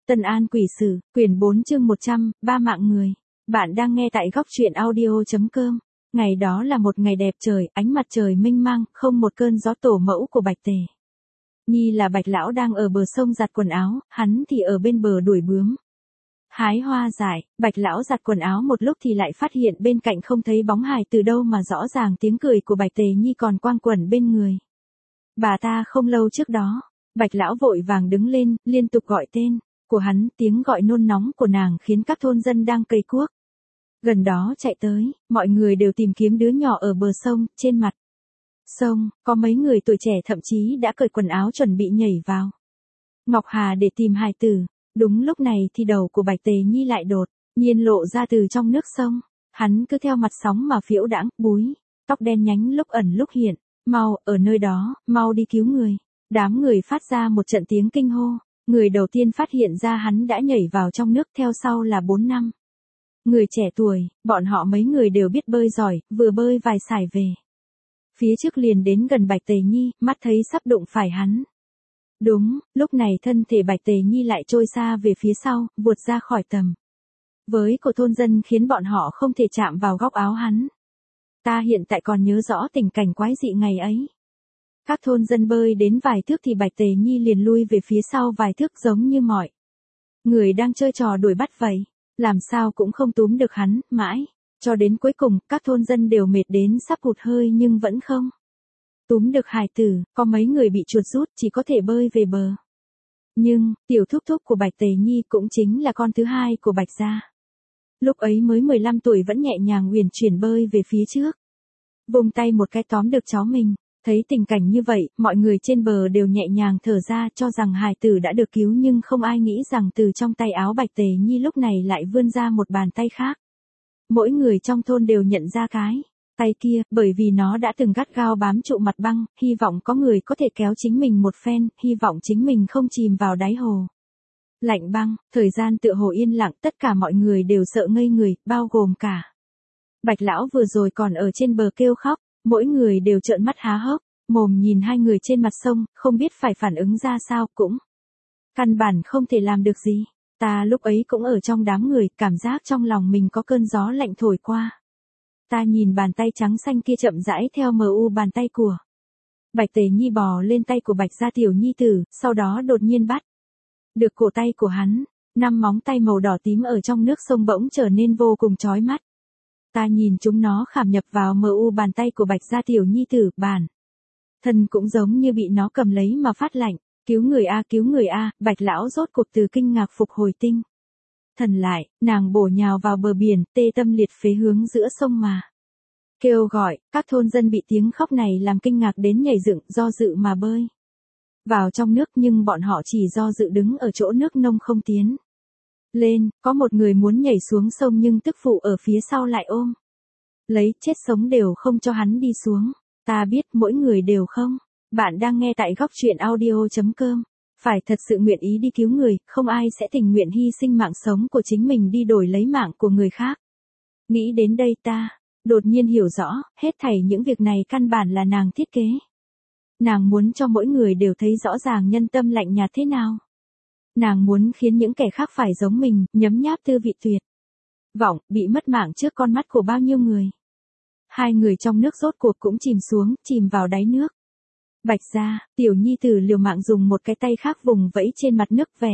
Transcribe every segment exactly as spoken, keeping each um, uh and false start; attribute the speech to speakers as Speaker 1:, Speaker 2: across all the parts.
Speaker 1: Tân An Quỷ Sử, quyển bốn chương một trăm, ba mạng người. Bạn đang nghe tại góc truyện audio.com. Ngày đó là một ngày đẹp trời, ánh mặt trời mênh mang, không một cơn gió tổ mẫu của Bạch Tề. Nhi là Bạch lão đang ở bờ sông giặt quần áo, hắn thì ở bên bờ đuổi bướm. Hái hoa dại, Bạch lão giặt quần áo một lúc thì lại phát hiện bên cạnh không thấy bóng hài từ đâu mà rõ ràng tiếng cười của Bạch Tề Nhi còn quang quẩn bên người. Bà ta không lâu trước đó, Bạch lão vội vàng đứng lên, liên tục gọi tên của hắn, tiếng gọi nôn nóng của nàng khiến các thôn dân đang cày cuốc gần đó chạy tới, mọi người đều tìm kiếm đứa nhỏ ở bờ sông, trên mặt sông, có mấy người tuổi trẻ thậm chí đã cởi quần áo chuẩn bị nhảy vào Ngọc Hà để tìm hài tử. Đúng lúc này thì đầu của Bạch Tề Nhi lại đột nhiên lộ ra từ trong nước sông, hắn cứ theo mặt sóng mà phiễu đãng, búi tóc đen nhánh lúc ẩn lúc hiện, mau, ở nơi đó, mau đi cứu người. Đám người phát ra một trận tiếng kinh hô, người đầu tiên phát hiện ra hắn đã nhảy vào trong nước, theo sau là bốn năm người trẻ tuổi, bọn họ mấy người đều biết bơi giỏi, vừa bơi vài sải về phía trước liền đến gần Bạch Tề Nhi, mắt thấy sắp đụng phải hắn. Đúng, lúc này thân thể Bạch Tề Nhi lại trôi xa về phía sau, vụt ra khỏi tầm với của thôn dân khiến bọn họ không thể chạm vào góc áo hắn. Ta hiện tại còn nhớ rõ tình cảnh quái dị ngày ấy. Các thôn dân bơi đến vài thước thì Bạch Tề Nhi liền lui về phía sau vài thước, giống như mọi người đang chơi trò đuổi bắt vậy, làm sao cũng không túm được hắn, mãi cho đến cuối cùng, các thôn dân đều mệt đến sắp hụt hơi nhưng vẫn không túm được hài tử, có mấy người bị chuột rút, chỉ có thể bơi về bờ. Nhưng, tiểu thúc thúc của Bạch Tề Nhi cũng chính là con thứ hai của Bạch gia. Lúc ấy mới mười lăm tuổi vẫn nhẹ nhàng uyển chuyển bơi về phía trước. Vùng tay một cái tóm được cháu mình. Thấy tình cảnh như vậy, mọi người trên bờ đều nhẹ nhàng thở ra, cho rằng hài tử đã được cứu, nhưng không ai nghĩ rằng từ trong tay áo Bạch Tề Nhi lúc này lại vươn ra một bàn tay khác. Mỗi người trong thôn đều nhận ra cái tay kia, bởi vì nó đã từng gắt gao bám trụ mặt băng, hy vọng có người có thể kéo chính mình một phen, hy vọng chính mình không chìm vào đáy hồ lạnh băng. Thời gian tựa hồ yên lặng, tất cả mọi người đều sợ ngây người, bao gồm cả Bạch lão vừa rồi còn ở trên bờ kêu khóc. Mỗi người đều trợn mắt há hốc mồm nhìn hai người trên mặt sông, không biết phải phản ứng ra sao, cũng căn bản không thể làm được gì. Ta lúc ấy cũng ở trong đám người, cảm giác trong lòng mình có cơn gió lạnh thổi qua. Ta nhìn bàn tay trắng xanh kia chậm rãi theo mờ u bàn tay của Bạch Tề Nhi bò lên tay của Bạch gia tiểu nhi tử, sau đó đột nhiên bắt được cổ tay của hắn. Năm móng tay màu đỏ tím ở trong nước sông bỗng trở nên vô cùng chói mắt. Ta nhìn chúng nó khảm nhập vào mờ u bàn tay của Bạch gia tiểu nhi tử, bản thân cũng giống như bị nó cầm lấy mà phát lạnh. Cứu người a, cứu người a, Bạch lão rốt cuộc từ kinh ngạc phục hồi tinh thần lại, nàng bổ nhào vào bờ biển, tê tâm liệt phế hướng giữa sông mà kêu gọi. Các thôn dân bị tiếng khóc này làm kinh ngạc đến nhảy dựng, do dự mà bơi vào trong nước, nhưng bọn họ chỉ do dự đứng ở chỗ nước nông không tiến lên. Có một người muốn nhảy xuống sông nhưng tức phụ ở phía sau lại ôm lấy, chết sống đều không cho hắn đi xuống. Ta biết mỗi người đều không. Bạn đang nghe tại góc truyện audio.com. Phải thật sự nguyện ý đi cứu người, không ai sẽ tình nguyện hy sinh mạng sống của chính mình đi đổi lấy mạng của người khác. Nghĩ đến đây ta đột nhiên hiểu rõ, hết thảy những việc này căn bản là nàng thiết kế. Nàng muốn cho mỗi người đều thấy rõ ràng nhân tâm lạnh nhạt thế nào. Nàng muốn khiến những kẻ khác phải giống mình, nhấm nháp tư vị tuyệt vọng, bị mất mạng trước con mắt của bao nhiêu người. Hai người trong nước rốt cuộc cũng chìm xuống, chìm vào đáy nước. Bạch gia tiểu nhi tử liều mạng dùng một cái tay khác vùng vẫy trên mặt nước, vẻ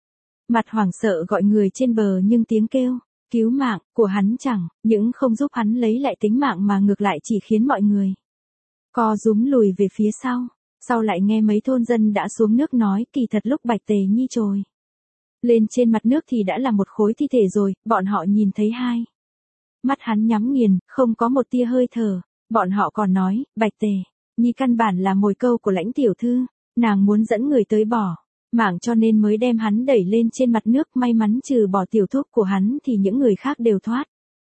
Speaker 1: mặt hoảng sợ gọi người trên bờ, nhưng tiếng kêu cứu mạng của hắn chẳng những không giúp hắn lấy lại tính mạng mà ngược lại chỉ khiến mọi người co rúm lùi về phía sau. Sau lại nghe mấy thôn dân đã xuống nước nói, kỳ thật lúc Bạch Tề Nhi trồi lên trên mặt nước thì đã là một khối thi thể rồi. Bọn họ nhìn thấy hai mắt hắn nhắm nghiền, không có một tia hơi thở. Bọn họ còn nói, Bạch Tề Nhi căn bản là mồi câu của Lãnh tiểu thư, nàng muốn dẫn người tới bỏ mạng cho nên mới đem hắn đẩy lên trên mặt nước. May mắn trừ bỏ tiểu thúc của hắn thì những người khác đều thoát.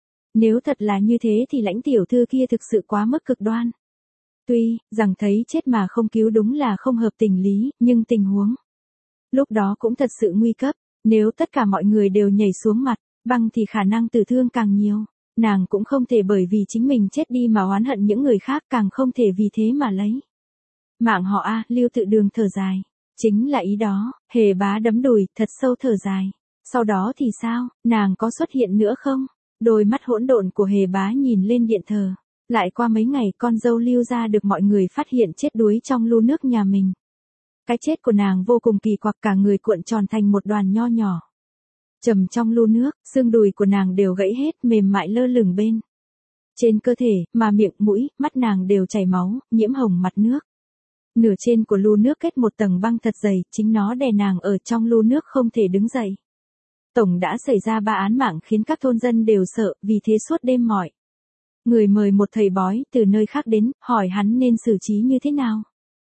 Speaker 1: Nếu thật là như thế thì Lãnh tiểu thư kia thực sự quá mức cực đoan. Tuy rằng thấy chết mà không cứu đúng là không hợp tình lý, nhưng tình huống lúc đó cũng thật sự nguy cấp. Nếu tất cả mọi người đều nhảy xuống mặt băng thì khả năng tử thương càng nhiều. Nàng cũng không thể bởi vì chính mình chết đi mà oán hận những người khác, càng không thể vì thế mà lấy mạng họ a. Lưu Tự Đường thở dài. Chính là ý đó, Hề Bá đấm đùi, thật sâu thở dài. Sau đó thì sao, nàng có xuất hiện nữa không? Đôi mắt hỗn độn của Hề Bá nhìn lên điện thờ. Lại qua mấy ngày con dâu Lưu gia được mọi người phát hiện chết đuối trong lu nước nhà mình. Cái chết của nàng vô cùng kỳ quặc, cả người cuộn tròn thành một đoàn nho nhỏ. Trầm trong lu nước, xương đùi của nàng đều gãy hết, mềm mại lơ lửng bên trên cơ thể, mà miệng, mũi, mắt nàng đều chảy máu, nhiễm hồng mặt nước. Nửa trên của lu nước kết một tầng băng thật dày, chính nó đè nàng ở trong lu nước không thể đứng dậy. Tổng đã xảy ra ba án mạng khiến các thôn dân đều sợ, vì thế suốt đêm mỏi. Người mời một thầy bói từ nơi khác đến, hỏi hắn nên xử trí như thế nào.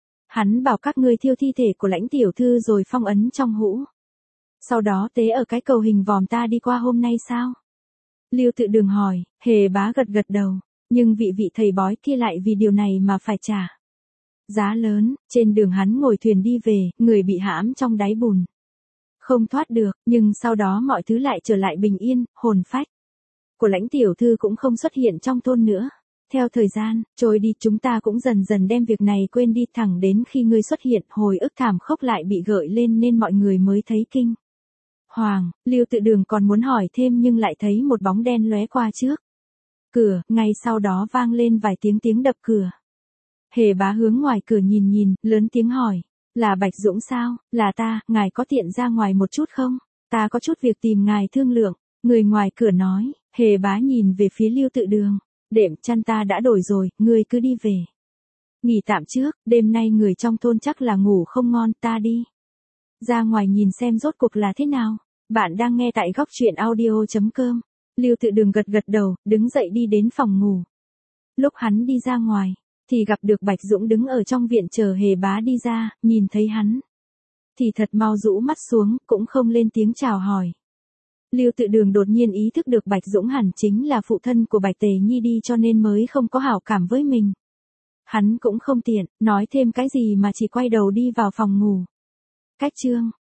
Speaker 1: Hắn bảo các ngươi thiêu thi thể của Lãnh tiểu thư rồi phong ấn trong hũ. Sau đó tế ở cái cầu hình vòm ta đi qua hôm nay sao? Lưu Tự Đường hỏi, Hề Bá gật gật đầu, nhưng vị vị thầy bói kia lại vì điều này mà phải trả giá lớn. Trên đường hắn ngồi thuyền đi về, người bị hãm trong đáy bùn. Không thoát được, nhưng sau đó mọi thứ lại trở lại bình yên, hồn phách của Lãnh tiểu thư cũng không xuất hiện trong thôn nữa. Theo thời gian trôi đi, chúng ta cũng dần dần đem việc này quên đi, thẳng đến khi ngươi xuất hiện, hồi ức thảm khốc lại bị gợi lên nên mọi người mới thấy kinh hoàng. Lưu Tự Đường còn muốn hỏi thêm nhưng lại thấy một bóng đen lóe qua trước cửa, ngay sau đó vang lên vài tiếng tiếng đập cửa. Hề Bá hướng ngoài cửa nhìn nhìn, lớn tiếng hỏi, là Bạch Dũng sao? Là ta, ngài có tiện ra ngoài một chút không? Ta có chút việc tìm ngài thương lượng. Người ngoài cửa nói. Hề Bá nhìn về phía Lưu Tự Đường, đệm chăn ta đã đổi rồi, ngươi cứ đi về nghỉ tạm trước, đêm nay người trong thôn chắc là ngủ không ngon, ta đi ra ngoài nhìn xem rốt cuộc là thế nào. Bạn đang nghe tại góc truyện audio chấm com. Lưu Tự Đường gật gật đầu, đứng dậy đi đến phòng ngủ. Lúc hắn đi ra ngoài thì gặp được Bạch Dũng đứng ở trong viện chờ Hề Bá đi ra, nhìn thấy hắn thì thật mau rũ mắt xuống, cũng không lên tiếng chào hỏi. Lưu Tự Đường đột nhiên ý thức được Bạch Dũng hẳn chính là phụ thân của Bạch Tề Nhi đi, cho nên mới không có hảo cảm với mình. Hắn cũng không tiện nói thêm cái gì mà chỉ quay đầu đi vào phòng ngủ. Cách chương